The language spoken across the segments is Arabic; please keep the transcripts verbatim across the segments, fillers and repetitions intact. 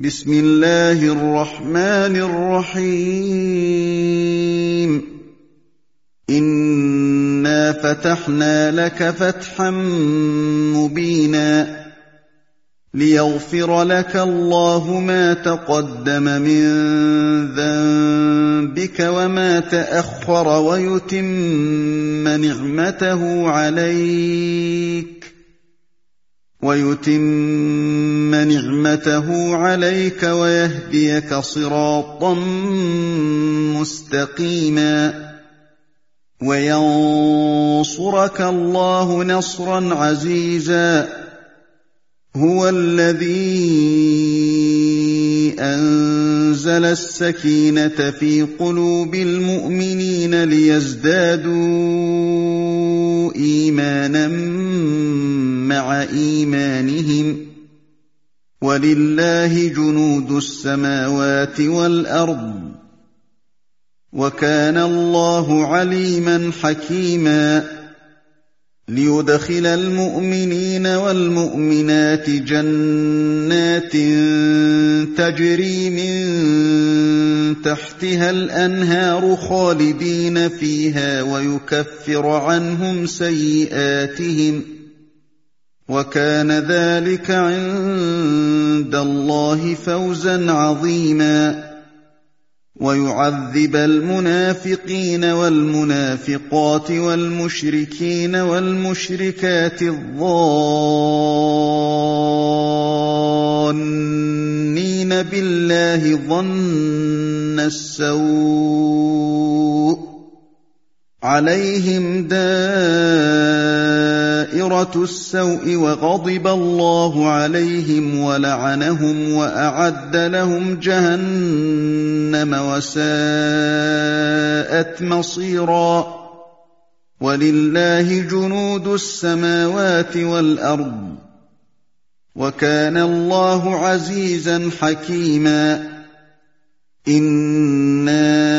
بسم الله الرحمن الرحيم إنا فتحنا لك فتحا مبينا ليغفر لك الله ما تقدم من ذنبك وما تأخر ويتم نعمته عليك ويتم نعمته عليك ويهديك صراطا مستقيما وينصرك الله نصرا عزيزا هو الذي أنزل السكينة في قلوب المؤمنين ليزدادوا إيمانا مع إيمانهم ولله جنود السماوات والأرض وكان الله عليما حكيما ليدخل المؤمنين والمؤمنات جنات تجري من تحتها الأنهار خالدين فيها ويكفر عنهم سيئاتهم وكان ذلك عند الله فوزا عظيما ويعذب المنافقين والمنافقات والمشركين والمشركات الظانين بالله ظن السوء عليهم دائرة السوء وغضب الله عليهم ولعنهم وأعد لهم جهنم وساءت مصيرا ولله جنود السماوات والأرض وكان الله عزيزا حكيما إنا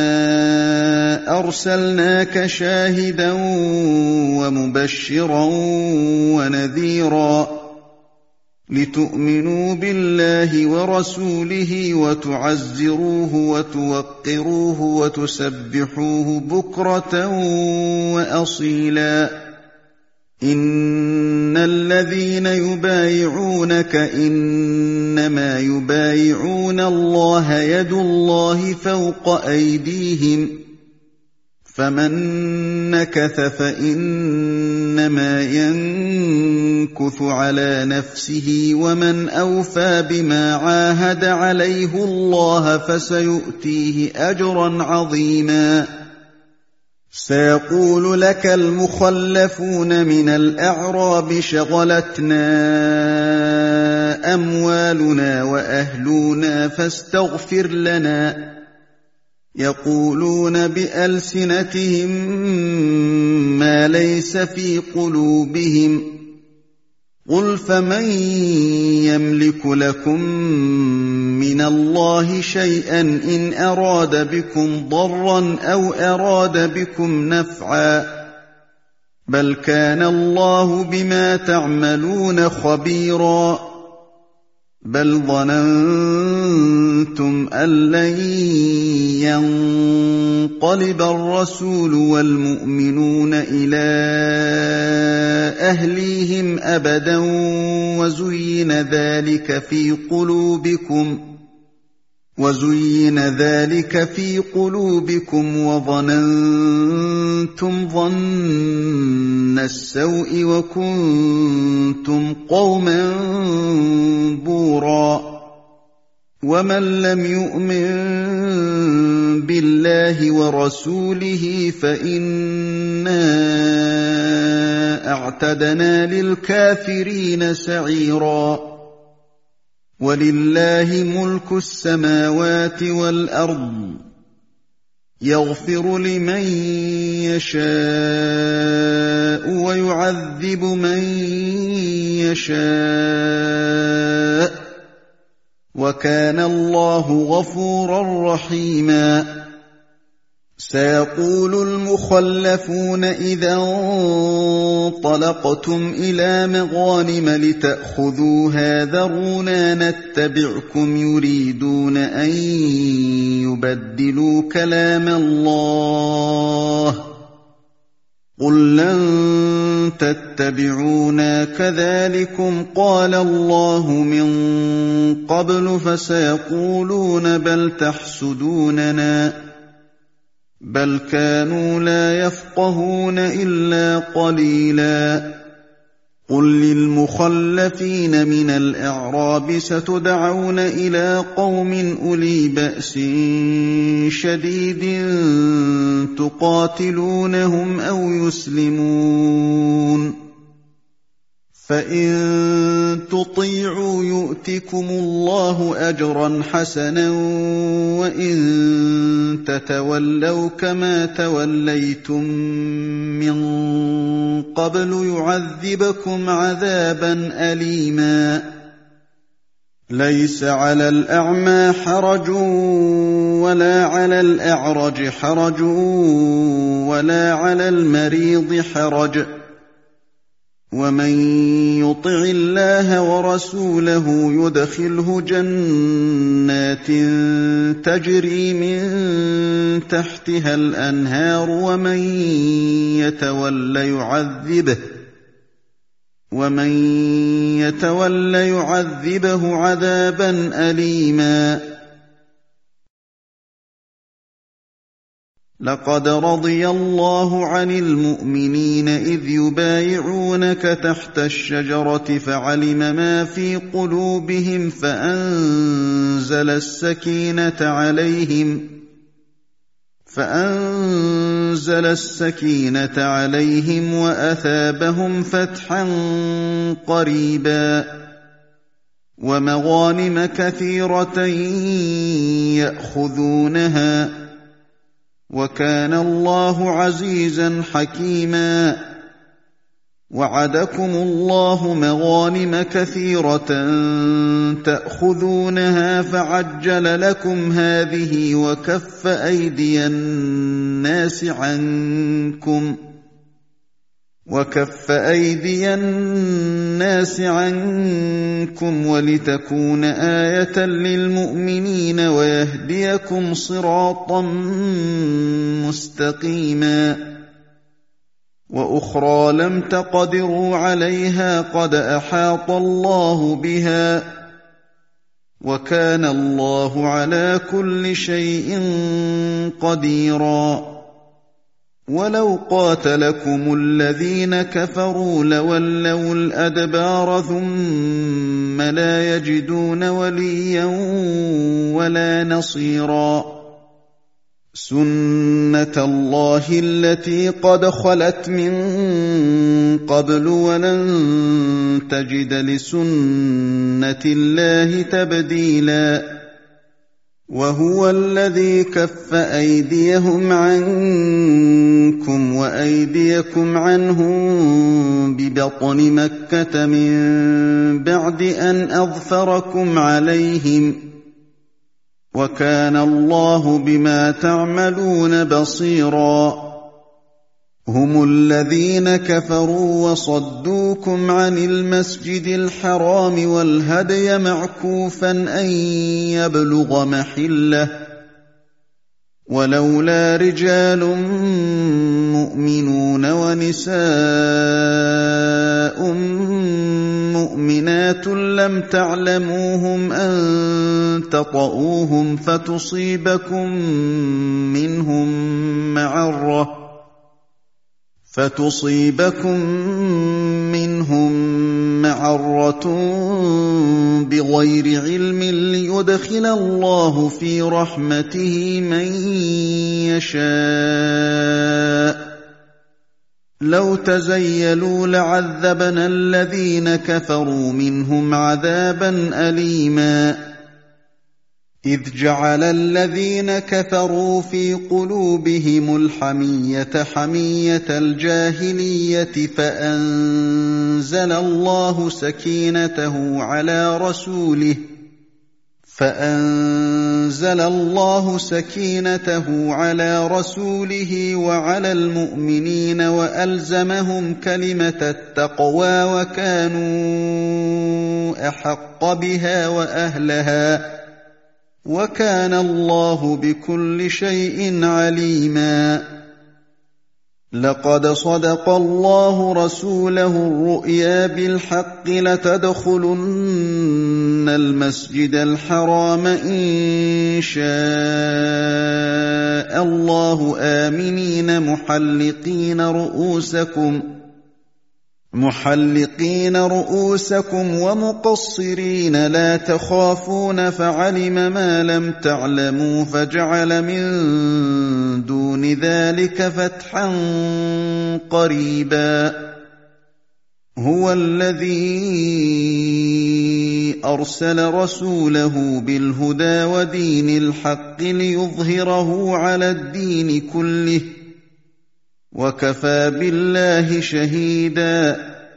أرسلناك شاهدا ومبشرا ونذيرا لتؤمنوا بالله ورسوله وتعزروه وتوقروه وتسبحوه بكرة وأصيلا إن الذين يبايعونك إنما يبايعون الله يد الله فوق أيديهم فمن نكث فإنما ينكث على نفسه ومن أوفى بما عاهد عليه الله فسيؤتيه أجرا عظيما سيقول لك المخلفون من الأعراب شغلتنا أموالنا وأهلنا فاستغفر لنا يقولون بألسنتهم ما ليس في قلوبهم قل فمن يملك لكم من الله شيئا إن أراد بكم ضرا أو أراد بكم نفعا بل كان الله بما تعملون خبيرا بل ظننتم أن لن ينقلب الرسول والمؤمنون إلى أهليهم أبدا وزين ذلك في قلوبكم وزين ذلك في قلوبكم وظننتم ظن السوء وكنتم قوما بورا ومن لم يؤمن بالله ورسوله فإنا أعتدنا للكافرين سعيرا ولله ملك السماوات والأرض يغفر لمن يشاء ويعذب من يشاء وكان الله غفورا رحيما سيقول المخلفون إذا انطلقتم إلى مغانم لتأخذوها ذرونا نتبعكم يريدون أن يبدلوا كلام الله قل لن تتبعونا كذلكم قال الله من قبل فسيقولون بل تحسدوننا بل كانوا لا يفقهون إلا قليلا قل للمخلفين من الأعراب ستدعون إلى قوم أولي بأس شديد تقاتلونهم أو يسلمون فإن تطيعوا يؤتكم الله أجرا حسنا وإن تتولوا كما توليتم من قبل يعذبكم عذابا أليما ليس على الأعمى حرج ولا على الأعرج حرج ولا على المريض حرج ومن يطع الله ورسوله يدخله جنات تجري من تحتها الأنهار ومن يتول يعذبه ومن يتول يعذبه عذابا أليما لقد رضي الله عن المؤمنين إذ يبايعونك تحت الشجرة فعلم ما في قلوبهم فأنزل السكينة عليهم فأنزل السكينة عليهم وأثابهم فتحا قريبا ومغانم كثيرة يأخذونها وكان الله عزيزا حكيما وعدكم الله مغانم كثيرة تأخذونها فعجل لكم هذه وكف أيدي الناس عنكم وكف أيدي الناس عنكم ولتكون آية للمؤمنين ويهديكم صراطا مستقيما وأخرى لم تقدروا عليها قد أحاط الله بها وكان الله على كل شيء قديرا ولو قاتلكم الذين كفروا لولوا الأدبار ثم لا يجدون وليا ولا نصيرا سنة الله التي قد خلت من قبل ولن تجد لسنة الله تبديلا وهو الذي كف أيديهم عنكم وأيديكم عنهم ببطن مكة من بعد أن أظفركم عليهم وكان الله بما تعملون بصيرا هم الذين كفروا وصدوكم عن المسجد الحرام والهدي معكوفا أن يبلغ محله ولولا رجال مؤمنون ونساء مؤمنات لم تعلموهم أن تطؤوهم فتصيبكم منهم معرة فتصيبكم منهم معرة بغير علم ليدخل الله في رحمته من يشاء لو تزيلوا لعذبنا الذين كفروا منهم عذابا أليما إذ جعل الذين كفروا في قلوبهم الحمية حمية الجاهلية فأنزل الله سكينته على رسوله فأنزل فأنزل الله سكينته على رسوله وعلى المؤمنين وألزمهم كلمة التقوى وكانوا أحق بها وأهلها وكان الله بكل شيء عليما. لقد صدق الله رسوله الرؤيا بالحق لتدخلن المسجد الحرام إن شاء الله آمنين محلقين رؤوسكم محلقين رؤوسكم ومقصرين لا تخافون فعلم ما لم تعلموا فجعل من دون ذلك فتحا قريبا. هو الذي أرسل رسوله بالهدى ودين الحق ليظهره على الدين كله وكفى بالله شهيدا.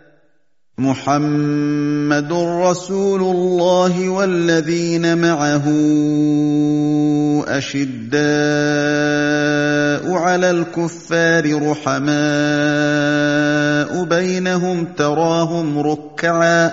محمد رسول الله والذين معه أشداء على الكفار رحماء بينهم تراهم ركعا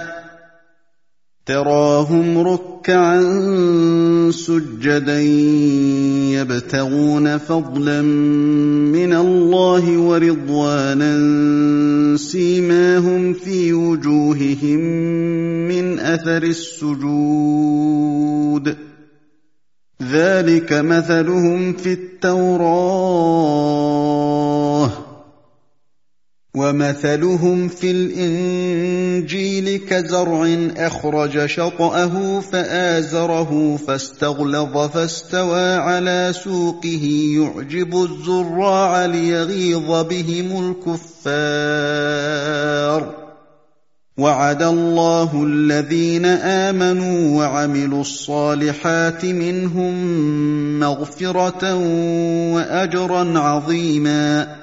تراهم ركعا سجدا يبتغون فضلا من الله ورضوانا سيماهم في وجوههم من أثر السجود ذلك مثلهم في التوراة ومثلهم في الإنجيل كزرع أخرج شطأه فآزره فاستغلظ فاستوى على سوقه يعجب الزراع ليغيظ بهم الكفار. وعد الله الذين آمنوا وعملوا الصالحات منهم مغفرة وأجرا عظيما.